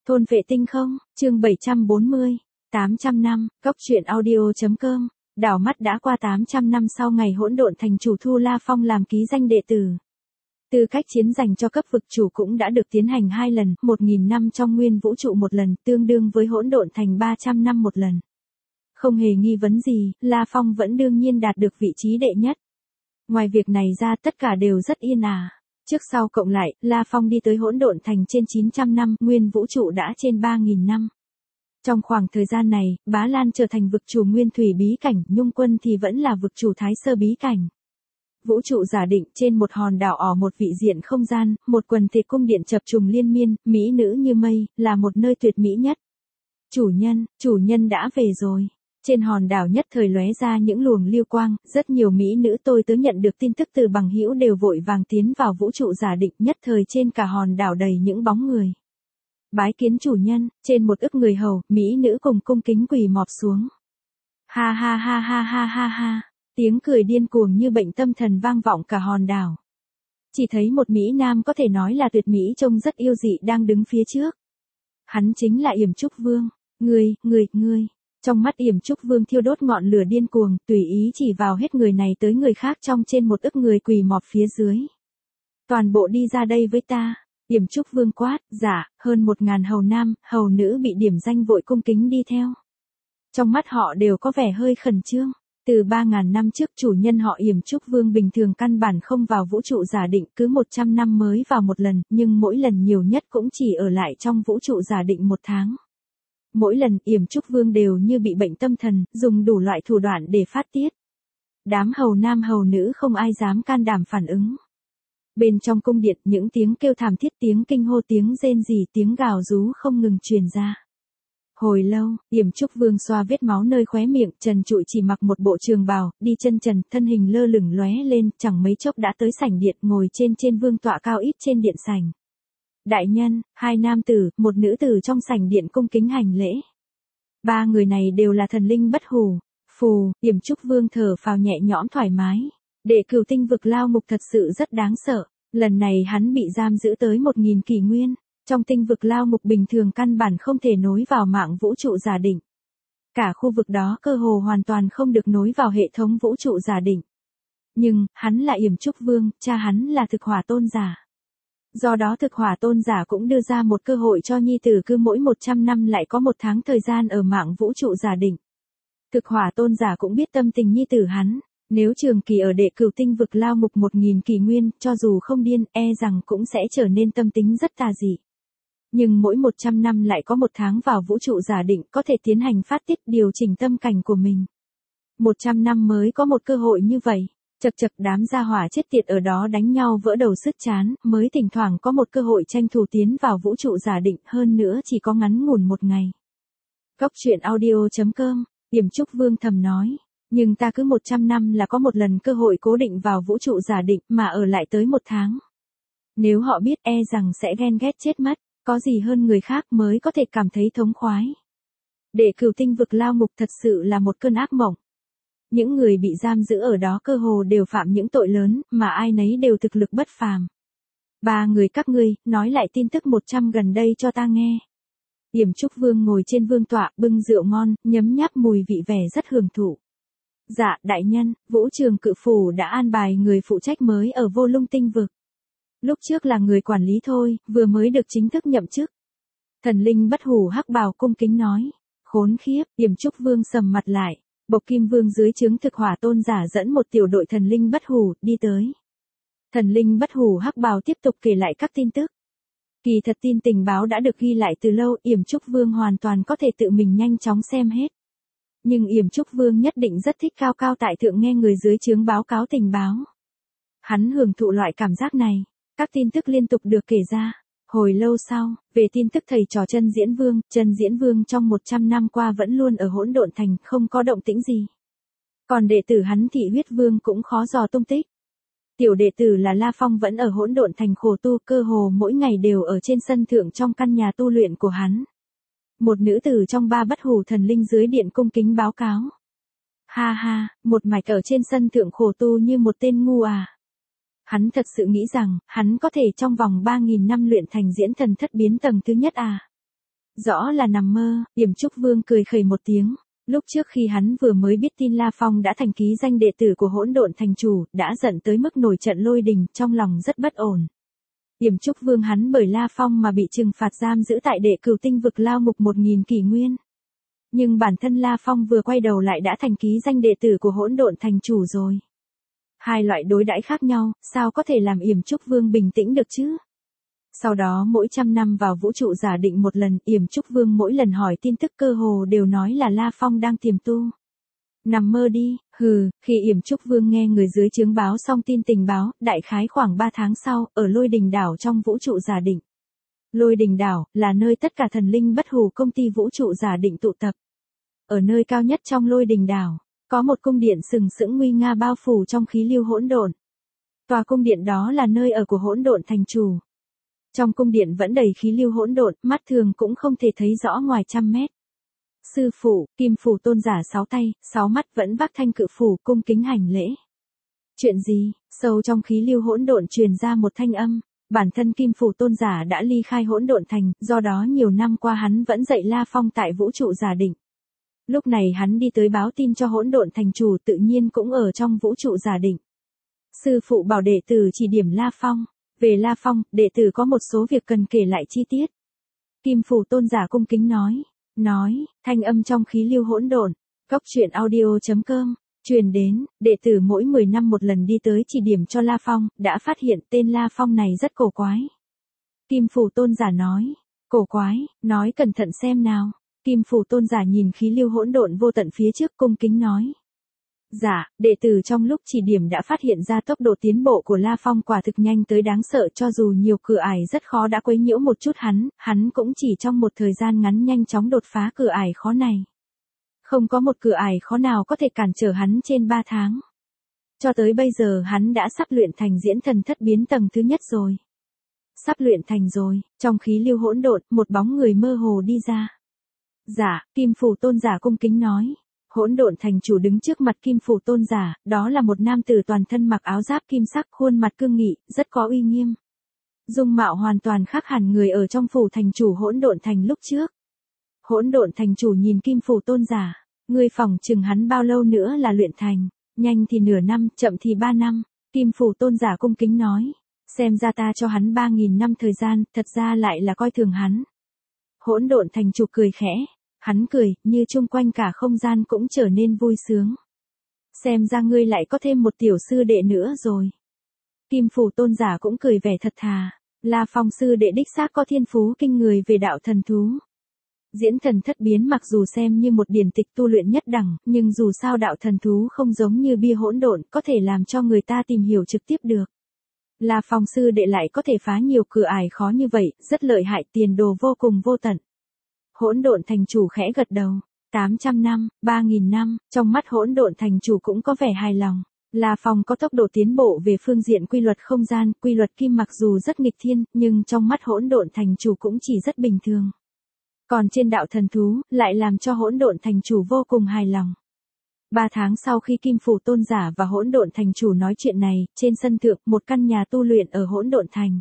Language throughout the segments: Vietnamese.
Thôn vệ tinh không, chương 740, 800 năm, Cốc truyện audio.com, đảo mắt đã qua 800 năm sau ngày hỗn độn thành chủ Thu La Phong làm ký danh đệ tử. Tư cách chiến dành cho cấp vực chủ cũng đã được tiến hành 2 lần, 1000 năm trong nguyên vũ trụ một lần, tương đương với hỗn độn thành 300 năm một lần. Không hề nghi vấn gì, La Phong vẫn đương nhiên đạt được vị trí đệ nhất. Ngoài việc này ra tất cả đều rất yên ả. Trước sau cộng lại, La Phong đi tới hỗn độn thành trên 900 năm, nguyên vũ trụ đã trên 3000 năm. Trong khoảng thời gian này, Bá Lan trở thành vực chủ nguyên thủy bí cảnh, Nhung Quân thì vẫn là vực chủ thái sơ bí cảnh. Vũ trụ giả định trên một hòn đảo ở một vị diện không gian, một quần thể cung điện chập trùng liên miên, mỹ nữ như mây, là một nơi tuyệt mỹ nhất. Chủ nhân đã về rồi. Trên hòn đảo nhất thời lóe ra những luồng lưu quang, rất nhiều mỹ nữ tôi tớ nhận được tin tức từ bằng hữu đều vội vàng tiến vào vũ trụ giả định, nhất thời trên cả hòn đảo đầy những bóng người. Bái kiến chủ nhân, trên một ức người hầu, mỹ nữ cùng cung kính quỳ mọp xuống. Ha ha ha ha ha ha ha, tiếng cười điên cuồng như bệnh tâm thần vang vọng cả hòn đảo. Chỉ thấy một mỹ nam có thể nói là tuyệt mỹ trông rất yêu dị đang đứng phía trước. Hắn chính là Yểm Trúc Vương. Ngươi. Trong mắt Yểm Trúc Vương thiêu đốt ngọn lửa điên cuồng, tùy ý chỉ vào hết người này tới người khác trong trên một ức người quỳ mọp phía dưới. Toàn bộ đi ra đây với ta. Yểm Trúc Vương quát, dạ, hơn 1000 hầu nam, hầu nữ bị điểm danh vội cung kính đi theo. Trong mắt họ đều có vẻ hơi khẩn trương. Từ 3000 năm trước chủ nhân họ Yểm Trúc Vương bình thường căn bản không vào vũ trụ giả định, cứ 100 năm mới vào một lần, nhưng mỗi lần nhiều nhất cũng chỉ ở lại trong vũ trụ giả định 1 tháng. Mỗi lần Yểm Trúc Vương đều như bị bệnh tâm thần, dùng đủ loại thủ đoạn để phát tiết. Đám hầu nam hầu nữ không ai dám can đảm phản ứng. Bên trong cung điện những tiếng kêu thảm thiết, tiếng kinh hô, tiếng rên rỉ, tiếng gào rú không ngừng truyền ra. Hồi lâu, Yểm Trúc Vương xoa vết máu nơi khóe miệng, trần trụi chỉ mặc một bộ trường bào, đi chân trần, thân hình lơ lửng lóe lên, chẳng mấy chốc đã tới sảnh điện, ngồi trên vương tọa cao ít trên điện sảnh. Đại nhân, 2 nam tử, 1 nữ tử trong sảnh điện cung kính hành lễ. 3 người này đều là thần linh bất hủ. Phù, Yểm Trúc Vương thở phào nhẹ nhõm thoải mái. Đệ cửu tinh vực lao ngục thật sự rất đáng sợ. Lần này hắn bị giam giữ tới 1000 kỷ nguyên. Trong tinh vực lao ngục bình thường căn bản không thể nối vào mạng vũ trụ giả định. Cả khu vực đó cơ hồ hoàn toàn không được nối vào hệ thống vũ trụ giả định. Nhưng, hắn là Yểm Trúc Vương, cha hắn là Thực Hỏa Tôn giả. Do đó Thực Hỏa Tôn giả cũng đưa ra một cơ hội cho nhi tử cứ mỗi 100 năm lại có 1 tháng thời gian ở mạng vũ trụ giả định. Thực Hỏa Tôn giả cũng biết tâm tình nhi tử hắn, nếu trường kỳ ở đệ cửu tinh vực lao ngục 1000 kỷ nguyên, cho dù không điên, rằng cũng sẽ trở nên tâm tính rất tà dị. Nhưng mỗi 100 năm lại có 1 tháng vào vũ trụ giả định, có thể tiến hành phát tiết điều chỉnh tâm cảnh của mình. 100 năm mới có một cơ hội như vậy. Chật đám gia hỏa chết tiệt ở đó đánh nhau vỡ đầu sứt chán, mới thỉnh thoảng có một cơ hội tranh thủ tiến vào vũ trụ giả định, hơn nữa chỉ có ngắn ngủn 1 ngày. Cốc truyện audio.com, Yểm Trúc Vương thầm nói, nhưng ta cứ 100 năm là có một lần cơ hội cố định vào vũ trụ giả định mà ở lại tới 1 tháng. Nếu họ biết rằng sẽ ghen ghét chết mất, có gì hơn người khác mới có thể cảm thấy thống khoái. Đệ cửu tinh vực lao ngục thật sự là một cơn ác mộng. Những người bị giam giữ ở đó cơ hồ đều phạm những tội lớn, mà ai nấy đều thực lực bất phàm. 3 người các ngươi, nói lại tin tức 100 gần đây cho ta nghe. Yểm Trúc Vương ngồi trên vương tọa, bưng rượu ngon, nhấm nháp mùi vị vẻ rất hưởng thụ. Dạ, đại nhân, Vũ Trường Cự Phủ đã an bài người phụ trách mới ở Vô Lung tinh vực. Lúc trước là người quản lý thôi, vừa mới được chính thức nhậm chức. Thần linh bất hủ hắc bào cung kính nói. Khốn khiếp, Yểm Trúc Vương sầm mặt lại. Bộc Kim Vương dưới trướng Thực Hỏa Tôn giả dẫn một tiểu đội thần linh bất hủ đi tới. Thần linh bất hủ hắc bào tiếp tục kể lại các tin tức. Kỳ thật tin tình báo đã được ghi lại từ lâu, Yểm Trúc Vương hoàn toàn có thể tự mình nhanh chóng xem hết. Nhưng Yểm Trúc Vương nhất định rất thích cao cao tại thượng nghe người dưới trướng báo cáo tình báo. Hắn hưởng thụ loại cảm giác này, các tin tức liên tục được kể ra. Hồi lâu sau, về tin tức thầy trò Chân Diễn Vương trong 100 năm qua vẫn luôn ở hỗn độn thành, không có động tĩnh gì. Còn đệ tử hắn Thị Huyết Vương cũng khó dò tung tích. Tiểu đệ tử là La Phong vẫn ở hỗn độn thành khổ tu, cơ hồ mỗi ngày đều ở trên sân thượng trong căn nhà tu luyện của hắn. Một nữ tử trong 3 bất hủ thần linh dưới điện cung kính báo cáo. Ha ha, một mạch ở trên sân thượng khổ tu như một tên ngu à. Hắn thật sự nghĩ rằng, hắn có thể trong vòng 3000 năm luyện thành diễn thần thất biến tầng thứ nhất à. Rõ là nằm mơ, Yểm Trúc Vương cười khẩy một tiếng. Lúc trước khi hắn vừa mới biết tin La Phong đã thành ký danh đệ tử của Hỗn Độn Thành Chủ, đã giận tới mức nổi trận lôi đình, trong lòng rất bất ổn. Yểm Trúc Vương hắn bởi La Phong mà bị trừng phạt giam giữ tại Đệ Cửu Tinh vực lao ngục 1000 kỷ nguyên. Nhưng bản thân La Phong vừa quay đầu lại đã thành ký danh đệ tử của Hỗn Độn Thành Chủ rồi. Hai loại đối đãi khác nhau, sao có thể làm Yểm Trúc Vương bình tĩnh được chứ? Sau đó mỗi 100 năm vào vũ trụ giả định một lần, Yểm Trúc Vương mỗi lần hỏi tin tức cơ hồ đều nói là La Phong đang tiềm tu. Nằm mơ đi, hừ, khi Yểm Trúc Vương nghe người dưới trướng báo xong tin tình báo, đại khái khoảng 3 tháng sau, ở Lôi Đình Đảo trong vũ trụ giả định. Lôi Đình Đảo, là nơi tất cả thần linh bất hủ công ty vũ trụ giả định tụ tập. Ở nơi cao nhất trong Lôi Đình Đảo, có một cung điện sừng sững nguy nga bao phủ trong khí lưu hỗn độn. Tòa cung điện đó là nơi ở của Hỗn Độn Thành Chủ. Trong cung điện vẫn đầy khí lưu hỗn độn, mắt thường cũng không thể thấy rõ ngoài 100 mét. Sư phụ, Kim Phủ Tôn giả 6 tay, 6 mắt vẫn vác thanh cự phủ cung kính hành lễ. Chuyện gì? Sâu trong khí lưu hỗn độn truyền ra một thanh âm. Bản thân Kim Phủ Tôn giả đã ly khai Hỗn Độn Thành, do đó nhiều năm qua hắn vẫn dạy La Phong tại vũ trụ giả định. Lúc này hắn đi tới báo tin cho Hỗn Độn Thành Chủ, tự nhiên cũng ở trong vũ trụ giả định. Sư phụ bảo đệ tử chỉ điểm La Phong. Về La Phong, đệ tử có một số việc cần kể lại chi tiết. Kim Phủ Tôn giả cung kính nói, thanh âm trong khí lưu hỗn độn. Cốc truyện audio.com, truyền đến, đệ tử mỗi 10 năm một lần đi tới chỉ điểm cho La Phong, đã phát hiện tên La Phong này rất cổ quái. Kim Phủ Tôn giả nói, cổ quái, nói cẩn thận xem nào. Kim Phủ Tôn giả nhìn khí lưu hỗn độn vô tận phía trước cung kính nói. Dạ, đệ tử trong lúc chỉ điểm đã phát hiện ra tốc độ tiến bộ của La Phong quả thực nhanh tới đáng sợ, cho dù nhiều cửa ải rất khó đã quấy nhiễu một chút hắn cũng chỉ trong một thời gian ngắn nhanh chóng đột phá cửa ải khó này. Không có một cửa ải khó nào có thể cản trở hắn trên 3 tháng. Cho tới bây giờ hắn đã sắp luyện thành diễn thần thất biến tầng thứ nhất rồi. Sắp luyện thành rồi, trong khí lưu hỗn độn, một bóng người mơ hồ đi ra. Dạ, Kim Phủ Tôn giả cung kính nói. Hỗn Độn Thành Chủ đứng trước mặt Kim Phủ Tôn giả, đó là một nam tử toàn thân mặc áo giáp kim sắc, khuôn mặt cương nghị, rất có uy nghiêm. Dung mạo hoàn toàn khác hẳn người ở trong phủ thành chủ Hỗn Độn Thành lúc trước. Hỗn Độn Thành Chủ nhìn Kim Phủ Tôn giả, ngươi phỏng chừng hắn bao lâu nữa là luyện thành, nhanh thì nửa năm, chậm thì 3 năm. Kim Phủ Tôn giả cung kính nói, xem ra ta cho hắn 3000 năm thời gian, thật ra lại là coi thường hắn. Hỗn Độn Thành Chủ cười khẽ. Hắn cười, như chung quanh cả không gian cũng trở nên vui sướng. Xem ra ngươi lại có thêm một tiểu sư đệ nữa rồi. Kim Phủ Tôn giả cũng cười vẻ thật thà. La Phong sư đệ đích xác có thiên phú kinh người về đạo thần thú. Diễn thần thất biến mặc dù xem như một điển tịch tu luyện nhất đẳng, nhưng dù sao đạo thần thú không giống như bia hỗn độn, có thể làm cho người ta tìm hiểu trực tiếp được. La Phong sư đệ lại có thể phá nhiều cửa ải khó như vậy, rất lợi hại, tiền đồ vô cùng vô tận. Hỗn Độn Thành Chủ khẽ gật đầu. 800 năm, 3000 năm, trong mắt Hỗn Độn Thành Chủ cũng có vẻ hài lòng. La Phong có tốc độ tiến bộ về phương diện quy luật không gian, quy luật kim mặc dù rất nghịch thiên, nhưng trong mắt Hỗn Độn Thành Chủ cũng chỉ rất bình thường. Còn trên đạo thần thú, lại làm cho Hỗn Độn Thành Chủ vô cùng hài lòng. 3 tháng sau khi Kim Phủ Tôn giả và Hỗn Độn Thành Chủ nói chuyện này, trên sân thượng, một căn nhà tu luyện ở Hỗn Độn Thành.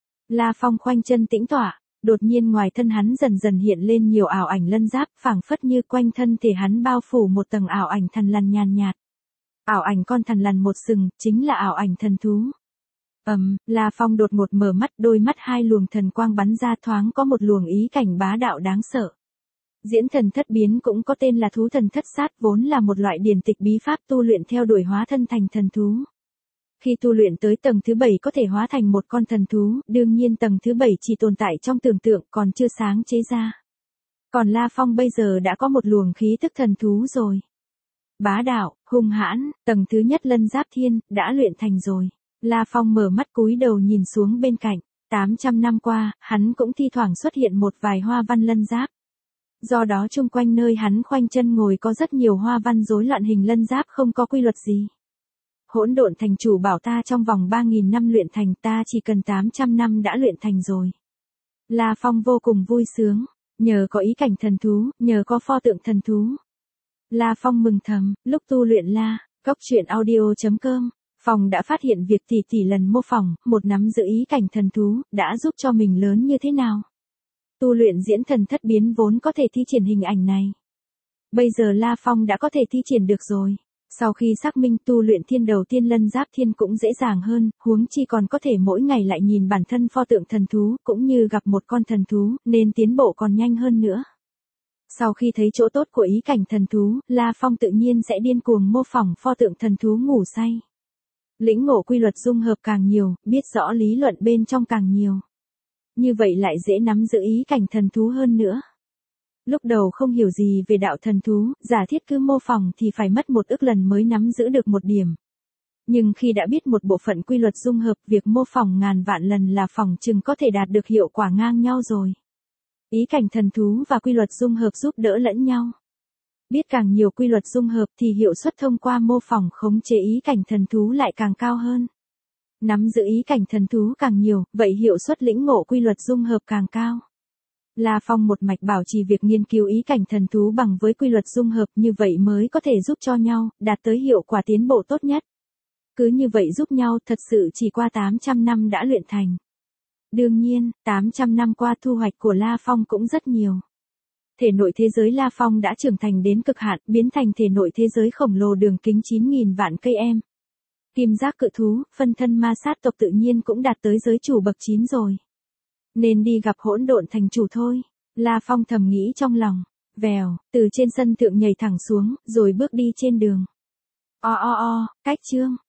La Phong khoanh chân tĩnh tọa. Đột nhiên ngoài thân hắn dần dần hiện lên nhiều ảo ảnh lân giáp, phảng phất như quanh thân thể hắn bao phủ một tầng ảo ảnh thần lằn nhàn nhạt. Ảo ảnh con thần lằn một sừng, chính là ảo ảnh thần thú. La Phong đột ngột mở mắt, đôi mắt hai luồng thần quang bắn ra, thoáng có một luồng ý cảnh bá đạo đáng sợ. Diễn thần thất biến cũng có tên là thú thần thất sát, vốn là một loại điển tịch bí pháp tu luyện theo đuổi hóa thân thành thần thú. Khi tu luyện tới tầng thứ 7 có thể hóa thành một con thần thú, đương nhiên tầng thứ 7 chỉ tồn tại trong tưởng tượng, còn chưa sáng chế ra. Còn La Phong bây giờ đã có một luồng khí tức thần thú rồi. Bá đạo, hung hãn, tầng thứ nhất lân giáp thiên, đã luyện thành rồi. La Phong mở mắt cúi đầu nhìn xuống bên cạnh. 800 năm qua, hắn cũng thi thoảng xuất hiện một vài hoa văn lân giáp. Do đó chung quanh nơi hắn khoanh chân ngồi có rất nhiều hoa văn rối loạn hình lân giáp không có quy luật gì. Hỗn Độn Thành Chủ bảo ta trong vòng 3000 năm luyện thành, ta chỉ cần 800 năm đã luyện thành rồi. La Phong vô cùng vui sướng, nhờ có ý cảnh thần thú, nhờ có pho tượng thần thú. La Phong mừng thầm, lúc tu luyện Cốc truyện audio.com, Phong đã phát hiện việc tỷ lần mô phỏng, một nắm giữ ý cảnh thần thú, đã giúp cho mình lớn như thế nào. Tu luyện diễn thần thất biến vốn có thể thi triển hình ảnh này. Bây giờ La Phong đã có thể thi triển được rồi. Sau khi xác minh tu luyện thiên đầu tiên lân giáp thiên cũng dễ dàng hơn, huống chi còn có thể mỗi ngày lại nhìn bản thân pho tượng thần thú, cũng như gặp một con thần thú, nên tiến bộ còn nhanh hơn nữa. Sau khi thấy chỗ tốt của ý cảnh thần thú, La Phong tự nhiên sẽ điên cuồng mô phỏng pho tượng thần thú ngủ say. Lĩnh ngộ quy luật dung hợp càng nhiều, biết rõ lý luận bên trong càng nhiều. Như vậy lại dễ nắm giữ ý cảnh thần thú hơn nữa. Lúc đầu không hiểu gì về đạo thần thú, giả thiết cứ mô phỏng thì phải mất 1 ức lần mới nắm giữ được 1 điểm. Nhưng khi đã biết một bộ phận quy luật dung hợp, việc mô phỏng ngàn vạn lần là phỏng chừng có thể đạt được hiệu quả ngang nhau rồi. Ý cảnh thần thú và quy luật dung hợp giúp đỡ lẫn nhau. Biết càng nhiều quy luật dung hợp thì hiệu suất thông qua mô phỏng khống chế ý cảnh thần thú lại càng cao hơn. Nắm giữ ý cảnh thần thú càng nhiều, vậy hiệu suất lĩnh ngộ quy luật dung hợp càng cao. La Phong một mạch bảo trì việc nghiên cứu ý cảnh thần thú bằng với quy luật dung hợp, như vậy mới có thể giúp cho nhau, đạt tới hiệu quả tiến bộ tốt nhất. Cứ như vậy giúp nhau thật sự chỉ qua 800 năm đã luyện thành. Đương nhiên, 800 năm qua thu hoạch của La Phong cũng rất nhiều. Thể nội thế giới La Phong đã trưởng thành đến cực hạn, biến thành thể nội thế giới khổng lồ đường kính 9.000 vạn cây em. Kim giác cự thú, phân thân ma sát tộc tự nhiên cũng đạt tới giới chủ bậc 9 rồi. Nên đi gặp hỗn độn thành chủ thôi. La Phong thầm nghĩ trong lòng. Vèo, từ trên sân thượng nhảy thẳng xuống, rồi bước đi trên đường. Cách chương.